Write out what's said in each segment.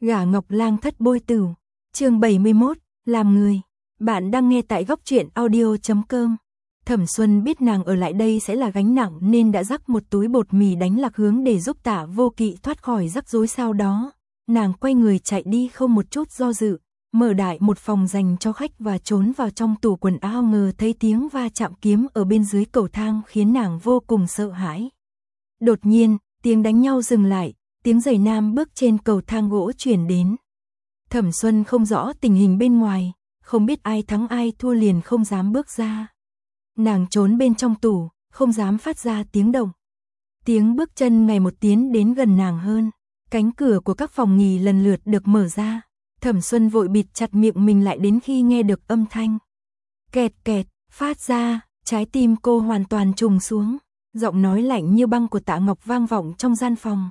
Gả Ngọc Lang thất bôi tửu, chương 71, làm người. Bạn đang nghe tại góc truyện audio.com. Thẩm Xuân biết nàng ở lại đây sẽ là gánh nặng nên đã rắc một túi bột mì đánh lạc hướng để giúp Tạ Vô Kỵ thoát khỏi rắc rối. Sau đó, nàng quay người chạy đi không một chút do dự, mở đại một phòng dành cho khách và trốn vào trong tủ quần áo. Ngờ thấy tiếng va chạm kiếm ở bên dưới cầu thang khiến nàng vô cùng sợ hãi. Đột nhiên, tiếng đánh nhau dừng lại, tiếng giày nam bước trên cầu thang gỗ truyền đến. Thẩm Xuân không rõ tình hình bên ngoài, không biết ai thắng ai thua liền không dám bước ra. Nàng trốn bên trong tủ, không dám phát ra tiếng động. Tiếng bước chân ngày một tiến đến gần nàng hơn, cánh cửa của các phòng nghỉ lần lượt được mở ra. Thẩm Xuân vội bịt chặt miệng mình lại đến khi nghe được âm thanh kẹt kẹt phát ra, trái tim cô hoàn toàn trùng xuống. Giọng nói lạnh như băng của Tạ Ngọc vang vọng trong gian phòng.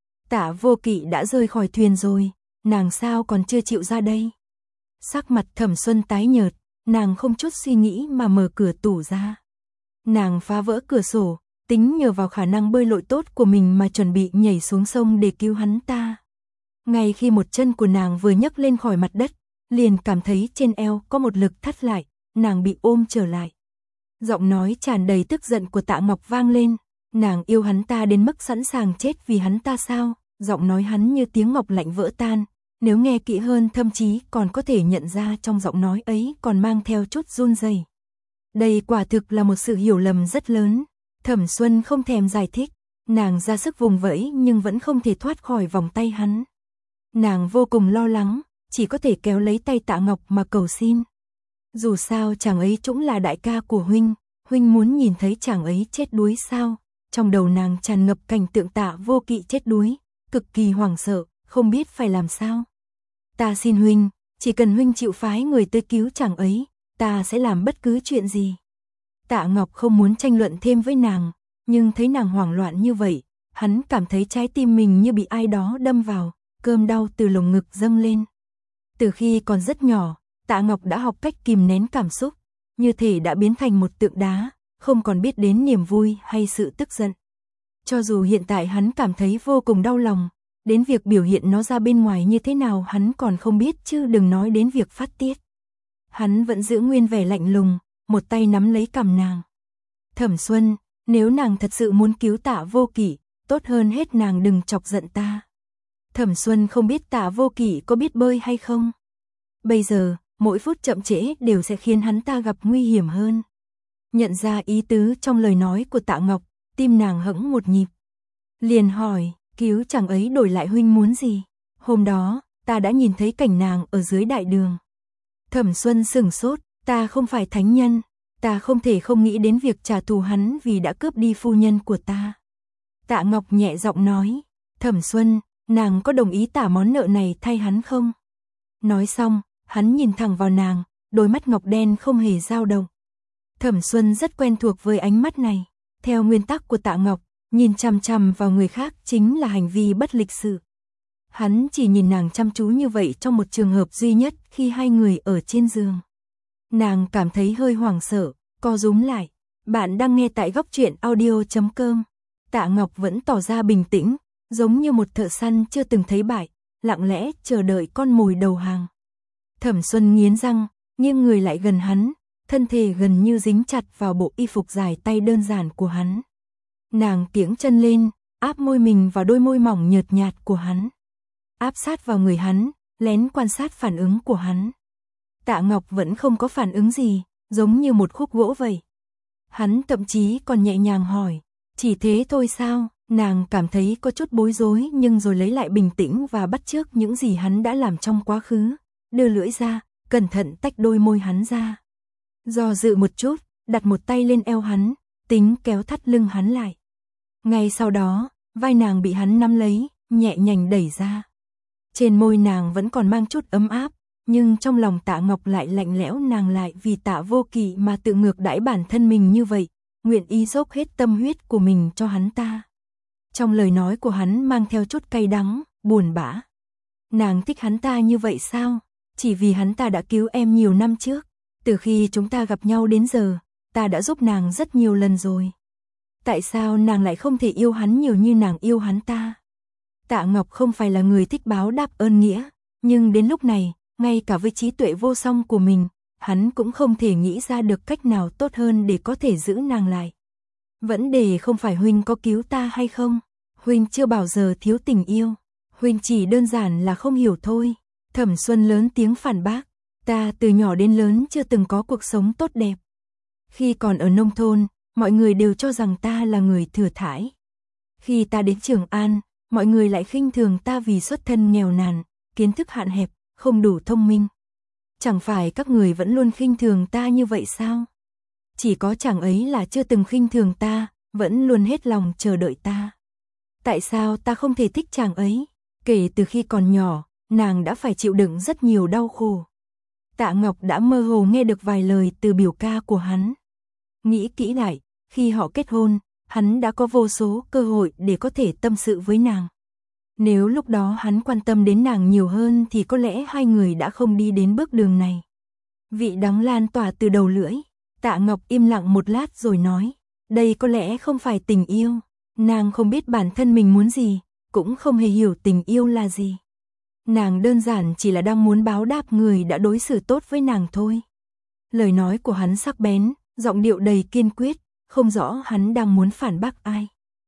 Tạ Vô Kỵ đã rơi khỏi thuyền rồi, nàng sao còn chưa chịu ra đây? Sắc mặt Thẩm Xuân tái nhợt, nàng không chút suy nghĩ mà mở cửa tủ ra. Nàng phá vỡ cửa sổ, tính nhờ vào khả năng bơi lội tốt của mình mà chuẩn bị nhảy xuống sông để cứu hắn ta. Ngay khi một chân của nàng vừa nhấc lên khỏi mặt đất, liền cảm thấy trên eo có một lực thắt lại, nàng bị ôm trở lại. Giọng nói tràn đầy tức giận của Tạ Ngọc vang lên, nàng yêu hắn ta đến mức sẵn sàng chết vì hắn ta sao? Giọng nói hắn như tiếng ngọc lạnh vỡ tan, nếu nghe kỹ hơn thậm chí còn có thể nhận ra trong giọng nói ấy còn mang theo chút run rẩy. Đây quả thực là một sự hiểu lầm rất lớn. Thẩm Xuân không thèm giải thích, nàng ra sức vùng vẫy nhưng vẫn không thể thoát khỏi vòng tay hắn. Nàng vô cùng lo lắng, chỉ có thể kéo lấy tay Tạ Ngọc mà cầu xin. Dù sao chàng ấy cũng là đại ca của huynh muốn nhìn thấy chàng ấy chết đuối sao? Trong đầu nàng tràn ngập cảnh tượng Tạ Vô Kỵ chết đuối, cực kỳ hoảng sợ, không biết phải làm sao. Ta xin huynh, chỉ cần huynh chịu phái người tới cứu chàng ấy, ta sẽ làm bất cứ chuyện gì. Tạ Ngọc không muốn tranh luận thêm với nàng, nhưng thấy nàng hoảng loạn như vậy, hắn cảm thấy trái tim mình như bị ai đó đâm vào, cơn đau từ lồng ngực dâng lên. Từ khi còn rất nhỏ, Tạ Ngọc đã học cách kìm nén cảm xúc, như thể đã biến thành một tượng đá, không còn biết đến niềm vui hay sự tức giận. Cho dù hiện tại hắn cảm thấy vô cùng đau lòng, đến việc biểu hiện nó ra bên ngoài như thế nào hắn còn không biết chứ đừng nói đến việc phát tiết. Hắn vẫn giữ nguyên vẻ lạnh lùng, một tay nắm lấy cằm nàng. Thẩm Xuân, nếu nàng thật sự muốn cứu Tạ Vô Kỵ, tốt hơn hết nàng đừng chọc giận ta. Thẩm Xuân không biết Tạ Vô Kỵ có biết bơi hay không. Bây giờ, mỗi phút chậm trễ đều sẽ khiến hắn ta gặp nguy hiểm hơn. Nhận ra ý tứ trong lời nói của Tạ Ngọc, tim nàng hững một nhịp. Liền hỏi, cứu chàng ấy đổi lại huynh muốn gì? Hôm đó, ta đã nhìn thấy cảnh nàng ở dưới đại đường. Thẩm Xuân sửng sốt, ta không phải thánh nhân, ta không thể không nghĩ đến việc trả thù hắn vì đã cướp đi phu nhân của ta. Tạ Ngọc nhẹ giọng nói, Thẩm Xuân, nàng có đồng ý trả món nợ này thay hắn không? Nói xong, hắn nhìn thẳng vào nàng, đôi mắt ngọc đen không hề dao động. Thẩm Xuân rất quen thuộc với ánh mắt này, theo nguyên tắc của Tạ Ngọc, nhìn chằm chằm vào người khác chính là hành vi bất lịch sự. Hắn chỉ nhìn nàng chăm chú như vậy trong một trường hợp duy nhất khi hai người ở trên giường. Nàng cảm thấy hơi hoảng sợ, co rúm lại. Bạn đang nghe tại góc truyện audio.com. Tạ Ngọc vẫn tỏ ra bình tĩnh, giống như một thợ săn chưa từng thấy bại, lặng lẽ chờ đợi con mồi đầu hàng. Thẩm Xuân nghiến răng, nghiêng người lại gần hắn, thân thể gần như dính chặt vào bộ y phục dài tay đơn giản của hắn. Nàng kiễng chân lên, áp môi mình vào đôi môi mỏng nhợt nhạt của hắn. Áp sát vào người hắn, lén quan sát phản ứng của hắn. Tạ Ngọc vẫn không có phản ứng gì, giống như một khúc gỗ vậy. Hắn thậm chí còn nhẹ nhàng hỏi, chỉ thế thôi sao? Nàng cảm thấy có chút bối rối nhưng rồi lấy lại bình tĩnh và bắt chước những gì hắn đã làm trong quá khứ, đưa lưỡi ra, cẩn thận tách đôi môi hắn ra. Do dự một chút, đặt một tay lên eo hắn, tính kéo thắt lưng hắn lại. Ngay sau đó, vai nàng bị hắn nắm lấy, nhẹ nhàng đẩy ra. Trên môi nàng vẫn còn mang chút ấm áp, nhưng trong lòng Tạ Ngọc lại lạnh lẽo. Nàng lại vì Tạ Vô Kỵ mà tự ngược đãi bản thân mình như vậy, nguyện ý dốc hết tâm huyết của mình cho hắn ta. Trong lời nói của hắn mang theo chút cay đắng, buồn bã. Nàng thích hắn ta như vậy sao? Chỉ vì hắn ta đã cứu em nhiều năm trước. Từ khi chúng ta gặp nhau đến giờ, ta đã giúp nàng rất nhiều lần rồi. Tại sao nàng lại không thể yêu hắn nhiều như nàng yêu hắn ta? Tạ Ngọc không phải là người thích báo đáp ơn nghĩa, nhưng đến lúc này, ngay cả với trí tuệ vô song của mình, hắn cũng không thể nghĩ ra được cách nào tốt hơn để có thể giữ nàng lại. Vấn đề không phải huynh có cứu ta hay không, huynh chưa bao giờ thiếu tình yêu, huynh chỉ đơn giản là không hiểu thôi. Thẩm Xuân lớn tiếng phản bác, ta từ nhỏ đến lớn chưa từng có cuộc sống tốt đẹp. Khi còn ở nông thôn, mọi người đều cho rằng ta là người thừa thãi. Khi ta đến Trường An, mọi người lại khinh thường ta vì xuất thân nghèo nàn, kiến thức hạn hẹp, không đủ thông minh. Chẳng phải các người vẫn luôn khinh thường ta như vậy sao? Chỉ có chàng ấy là chưa từng khinh thường ta, vẫn luôn hết lòng chờ đợi ta. Tại sao ta không thể thích chàng ấy? Kể từ khi còn nhỏ, nàng đã phải chịu đựng rất nhiều đau khổ. Tạ Ngọc đã mơ hồ nghe được vài lời từ biểu ca của hắn. Nghĩ kỹ lại, khi họ kết hôn, hắn đã có vô số cơ hội để có thể tâm sự với nàng. Nếu lúc đó hắn quan tâm đến nàng nhiều hơn thì có lẽ hai người đã không đi đến bước đường này. Vị đắng lan tỏa từ đầu lưỡi. Tạ Ngọc im lặng một lát rồi nói, đây có lẽ không phải tình yêu. Nàng không biết bản thân mình muốn gì, cũng không hề hiểu tình yêu là gì. Nàng đơn giản chỉ là đang muốn báo đáp người đã đối xử tốt với nàng thôi. Lời nói của hắn sắc bén, giọng điệu đầy kiên quyết, không rõ hắn đang muốn phản bác ai.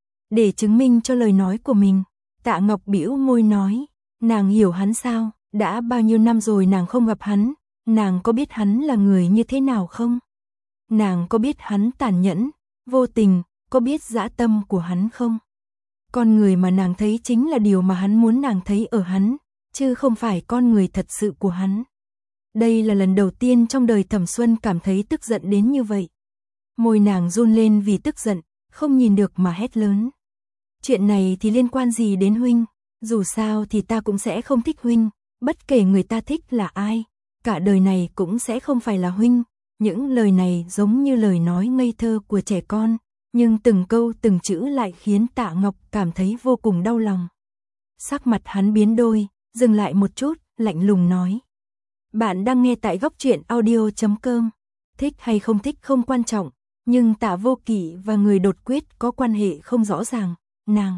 Để chứng minh cho lời nói của mình, Tạ Ngọc bĩu môi nói, nàng hiểu hắn sao, đã bao nhiêu năm rồi nàng không gặp hắn, nàng có biết hắn là người như thế nào không? Nàng có biết hắn tàn nhẫn, vô tình, có biết dã tâm của hắn không? Con người mà nàng thấy chính là điều mà hắn muốn nàng thấy ở hắn, chứ không phải con người thật sự của hắn. Đây là lần đầu tiên trong đời Thẩm Xuân cảm thấy tức giận đến như vậy. Môi nàng run lên vì tức giận, không nhìn được mà hét lớn. Chuyện này thì liên quan gì đến huynh, dù sao thì ta cũng sẽ không thích huynh, bất kể người ta thích là ai, cả đời này cũng sẽ không phải là huynh. Những lời này giống như lời nói ngây thơ của trẻ con, nhưng từng câu từng chữ lại khiến Tạ Ngọc cảm thấy vô cùng đau lòng. Sắc mặt hắn biến đổi, dừng lại một chút, lạnh lùng nói. Bạn đang nghe tại Góc Truyện Audio.com. Thích hay không thích không quan trọng, nhưng Tạ Vô Kỵ và người đột quyết có quan hệ không rõ ràng, nàng.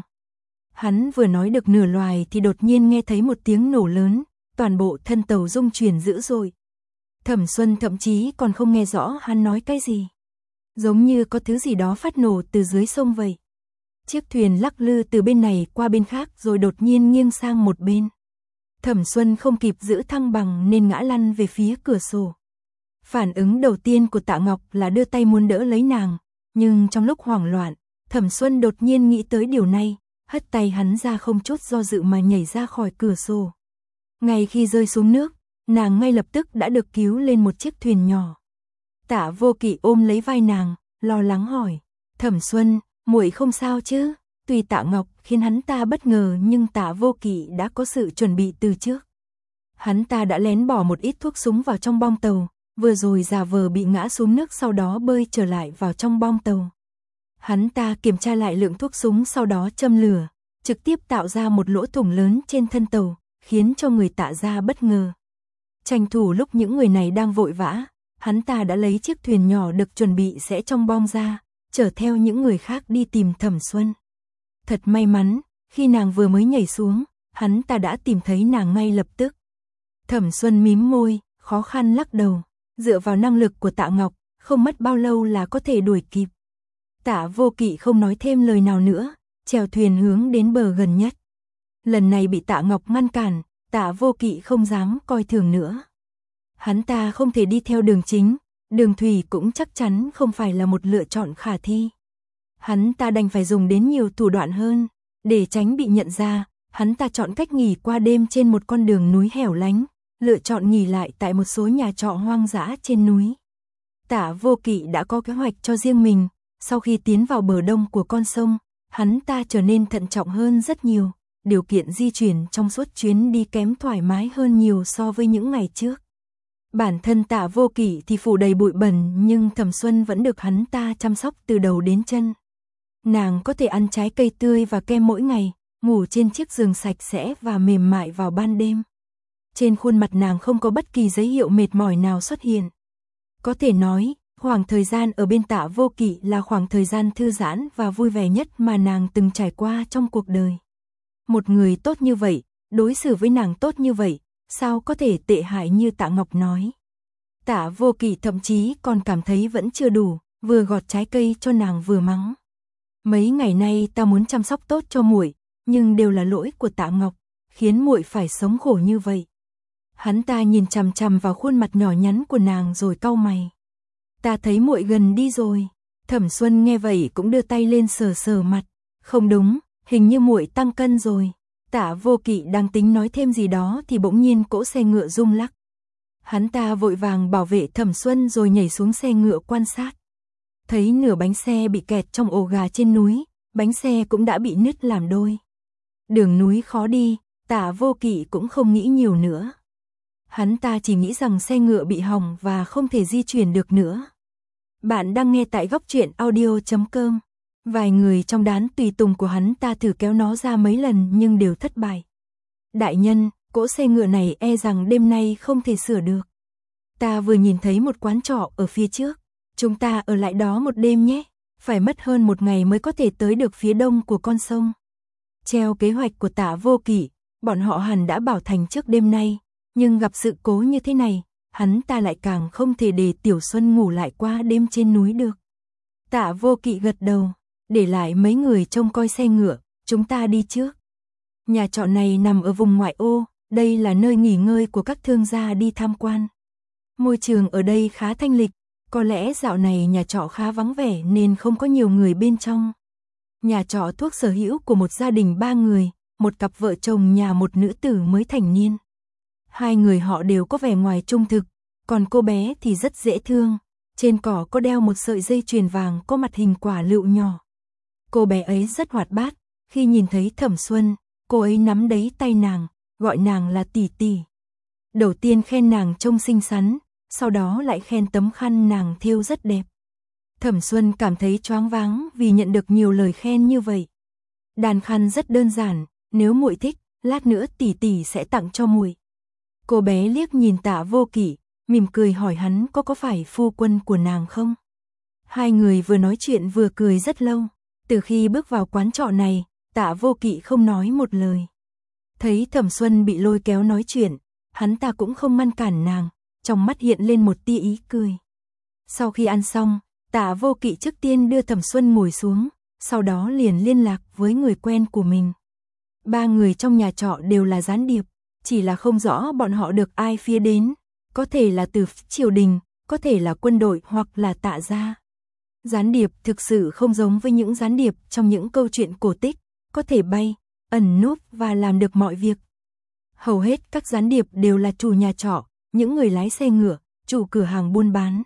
Hắn vừa nói được nửa loài thì đột nhiên nghe thấy một tiếng nổ lớn, toàn bộ thân tàu rung chuyển dữ dội. Thẩm Xuân thậm chí còn không nghe rõ hắn nói cái gì. Giống như có thứ gì đó phát nổ từ dưới sông vậy. Chiếc thuyền lắc lư từ bên này qua bên khác rồi đột nhiên nghiêng sang một bên. Thẩm Xuân không kịp giữ thăng bằng nên ngã lăn về phía cửa sổ. Phản ứng đầu tiên của Tạ Ngọc là đưa tay muốn đỡ lấy nàng, nhưng trong lúc hoảng loạn, Thẩm Xuân đột nhiên nghĩ tới điều này, hất tay hắn ra không chút do dự mà nhảy ra khỏi cửa sổ. Ngay khi rơi xuống nước, nàng ngay lập tức đã được cứu lên một chiếc thuyền nhỏ. Tạ Vô Kỵ ôm lấy vai nàng, lo lắng hỏi, Thẩm Xuân, muội không sao chứ? Tuy Tạ Ngọc khiến hắn ta bất ngờ nhưng Tạ Vô Kỵ đã có sự chuẩn bị từ trước. Hắn ta đã lén bỏ một ít thuốc súng vào trong bong tàu, vừa rồi giả vờ bị ngã xuống nước sau đó bơi trở lại vào trong bong tàu. Hắn ta kiểm tra lại lượng thuốc súng sau đó châm lửa, trực tiếp tạo ra một lỗ thủng lớn trên thân tàu, khiến cho người Tạ gia bất ngờ. Tranh thủ lúc những người này đang vội vã, hắn ta đã lấy chiếc thuyền nhỏ được chuẩn bị sẽ trong bom ra, chở theo những người khác đi tìm Thẩm Xuân. Thật may mắn, khi nàng vừa mới nhảy xuống, hắn ta đã tìm thấy nàng ngay lập tức. Thẩm Xuân mím môi, khó khăn lắc đầu, dựa vào năng lực của Tạ Ngọc, không mất bao lâu là có thể đuổi kịp. Tạ Vô Kỵ không nói thêm lời nào nữa, chèo thuyền hướng đến bờ gần nhất. Lần này bị Tạ Ngọc ngăn cản, Tạ Vô Kỵ không dám coi thường nữa. Hắn ta không thể đi theo đường chính, đường thủy cũng chắc chắn không phải là một lựa chọn khả thi. Hắn ta đành phải dùng đến nhiều thủ đoạn hơn, để tránh bị nhận ra, hắn ta chọn cách nghỉ qua đêm trên một con đường núi hẻo lánh, lựa chọn nghỉ lại tại một số nhà trọ hoang dã trên núi. Tạ Vô Kỵ đã có kế hoạch cho riêng mình, sau khi tiến vào bờ đông của con sông, hắn ta trở nên thận trọng hơn rất nhiều, điều kiện di chuyển trong suốt chuyến đi kém thoải mái hơn nhiều so với những ngày trước. Bản thân Tạ Vô Kỵ thì phủ đầy bụi bẩn nhưng Thẩm Xuân vẫn được hắn ta chăm sóc từ đầu đến chân. Nàng có thể ăn trái cây tươi và kem mỗi ngày, ngủ trên chiếc giường sạch sẽ và mềm mại vào ban đêm. Trên khuôn mặt nàng không có bất kỳ dấu hiệu mệt mỏi nào xuất hiện. Có thể nói, khoảng thời gian ở bên Tạ Vô Kỵ là khoảng thời gian thư giãn và vui vẻ nhất mà nàng từng trải qua trong cuộc đời. Một người tốt như vậy, đối xử với nàng tốt như vậy, sao có thể tệ hại như Tạ Ngọc nói. Tạ Vô Kỵ thậm chí còn cảm thấy vẫn chưa đủ, vừa gọt trái cây cho nàng vừa mắng. Mấy ngày nay ta muốn chăm sóc tốt cho muội, nhưng đều là lỗi của Tạ Ngọc, khiến muội phải sống khổ như vậy. Hắn ta nhìn chằm chằm vào khuôn mặt nhỏ nhắn của nàng rồi cau mày. Ta thấy muội gần đi rồi. Thẩm Xuân nghe vậy cũng đưa tay lên sờ sờ mặt. Không đúng, hình như muội tăng cân rồi. Tạ Vô Kỵ đang tính nói thêm gì đó thì bỗng nhiên cỗ xe ngựa rung lắc. Hắn ta vội vàng bảo vệ Thẩm Xuân rồi nhảy xuống xe ngựa quan sát. Thấy nửa bánh xe bị kẹt trong ổ gà trên núi, bánh xe cũng đã bị nứt làm đôi. Đường núi khó đi, Tạ Vô Kỵ cũng không nghĩ nhiều nữa. Hắn ta chỉ nghĩ rằng xe ngựa bị hỏng và không thể di chuyển được nữa. Bạn đang nghe tại góc truyện audio.com. Vài người trong đám tùy tùng của hắn ta thử kéo nó ra mấy lần nhưng đều thất bại. Đại nhân, cỗ xe ngựa này e rằng đêm nay không thể sửa được. Ta vừa nhìn thấy một quán trọ ở phía trước. Chúng ta ở lại đó một đêm nhé. Phải mất hơn một ngày mới có thể tới được phía đông của con sông. Theo kế hoạch của Tạ Vô Kỵ, bọn họ hẳn đã bảo thành trước đêm nay. Nhưng gặp sự cố như thế này, hắn ta lại càng không thể để Tiểu Xuân ngủ lại qua đêm trên núi được. Tạ Vô Kỵ gật đầu, để lại mấy người trông coi xe ngựa, chúng ta đi trước. Nhà trọ này nằm ở vùng ngoại ô, đây là nơi nghỉ ngơi của các thương gia đi tham quan. Môi trường ở đây khá thanh lịch, có lẽ dạo này nhà trọ khá vắng vẻ nên không có nhiều người bên trong. Nhà trọ thuộc sở hữu của một gia đình 3 người, một cặp vợ chồng nhà một nữ tử mới thành niên. Hai người họ đều có vẻ ngoài trung thực, còn cô bé thì rất dễ thương, trên cổ có đeo một sợi dây chuyền vàng có mặt hình quả lựu nhỏ. Cô bé ấy rất hoạt bát, khi nhìn thấy Thẩm Xuân, cô ấy nắm lấy tay nàng, gọi nàng là tỷ tỷ. Đầu tiên khen nàng trông xinh xắn, sau đó lại khen tấm khăn nàng thêu rất đẹp. Thẩm Xuân cảm thấy choáng váng vì nhận được nhiều lời khen như vậy. Đàn khăn rất đơn giản, nếu muội thích, lát nữa tỷ tỷ sẽ tặng cho muội. Cô bé liếc nhìn Tạ Vô Kỵ, mỉm cười hỏi hắn có phải phu quân của nàng không? Hai người vừa nói chuyện vừa cười rất lâu. Từ khi bước vào quán trọ này, Tạ Vô Kỵ không nói một lời. Thấy Thẩm Xuân bị lôi kéo nói chuyện, hắn ta cũng không ngăn cản nàng, trong mắt hiện lên một tia ý cười. Sau khi ăn xong, Tạ Vô Kỵ trước tiên đưa Thẩm Xuân ngồi xuống, sau đó liền liên lạc với người quen của mình. 3 người trong nhà trọ đều là gián điệp, chỉ là không rõ bọn họ được ai phái đến, có thể là từ triều đình, có thể là quân đội hoặc là Tạ gia. Gián điệp thực sự không giống với những gián điệp trong những câu chuyện cổ tích, có thể bay, ẩn núp và làm được mọi việc. Hầu hết các gián điệp đều là chủ nhà trọ, những người lái xe ngựa, chủ cửa hàng buôn bán.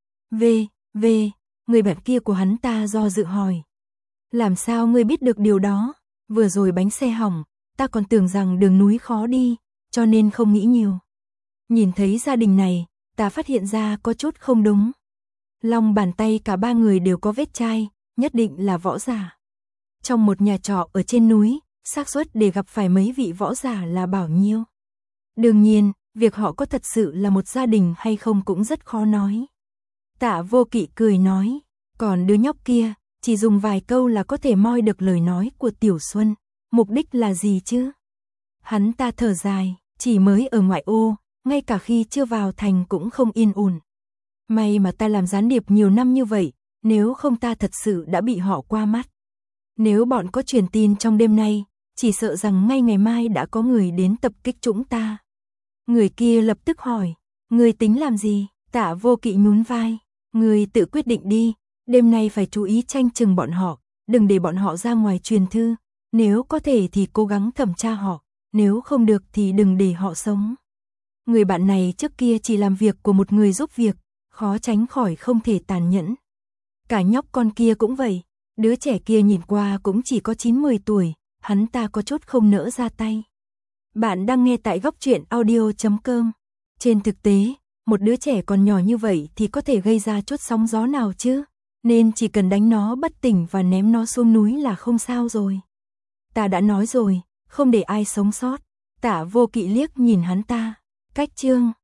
Người bạn kia của hắn ta do dự hỏi. Làm sao ngươi biết được điều đó? Vừa rồi bánh xe hỏng, ta còn tưởng rằng đường núi khó đi, cho nên không nghĩ nhiều. Nhìn thấy gia đình này, ta phát hiện ra có chút không đúng. Lòng bàn tay cả 3 người đều có vết chai, nhất định là võ giả. Trong một nhà trọ ở trên núi, xác suất để gặp phải mấy vị võ giả là bao nhiêu? Đương nhiên, việc họ có thật sự là một gia đình hay không cũng rất khó nói. Tạ Vô Kỵ cười nói, còn đứa nhóc kia, chỉ dùng vài câu là có thể moi được lời nói của Tiểu Xuân, mục đích là gì chứ? Hắn ta thở dài, chỉ mới ở ngoại ô, ngay cả khi chưa vào thành cũng không yên ổn. May mà ta làm gián điệp nhiều năm như vậy, nếu không ta thật sự đã bị họ qua mắt. Nếu bọn có truyền tin trong đêm nay, chỉ sợ rằng ngay ngày mai đã có người đến tập kích chúng ta. Người kia lập tức hỏi, người tính làm gì? Tạ Vô Kỵ nhún vai, người tự quyết định đi, đêm nay phải chú ý canh chừng bọn họ, đừng để bọn họ ra ngoài truyền thư, nếu có thể thì cố gắng thẩm tra họ, nếu không được thì đừng để họ sống. Người bạn này trước kia chỉ làm việc của một người giúp việc, khó tránh khỏi không thể tàn nhẫn. Cả nhóc con kia cũng vậy, đứa trẻ kia nhìn qua cũng chỉ có 9-10 tuổi, hắn ta có chút không nỡ ra tay. Bạn đang nghe tại góc truyện audio.com. Trên thực tế, một đứa trẻ còn nhỏ như vậy thì có thể gây ra chút sóng gió nào chứ, nên chỉ cần đánh nó bất tỉnh và ném nó xuống núi là không sao rồi. Ta đã nói rồi, không để ai sống sót. Tạ Vô Kỵ liếc nhìn hắn ta. Cách chương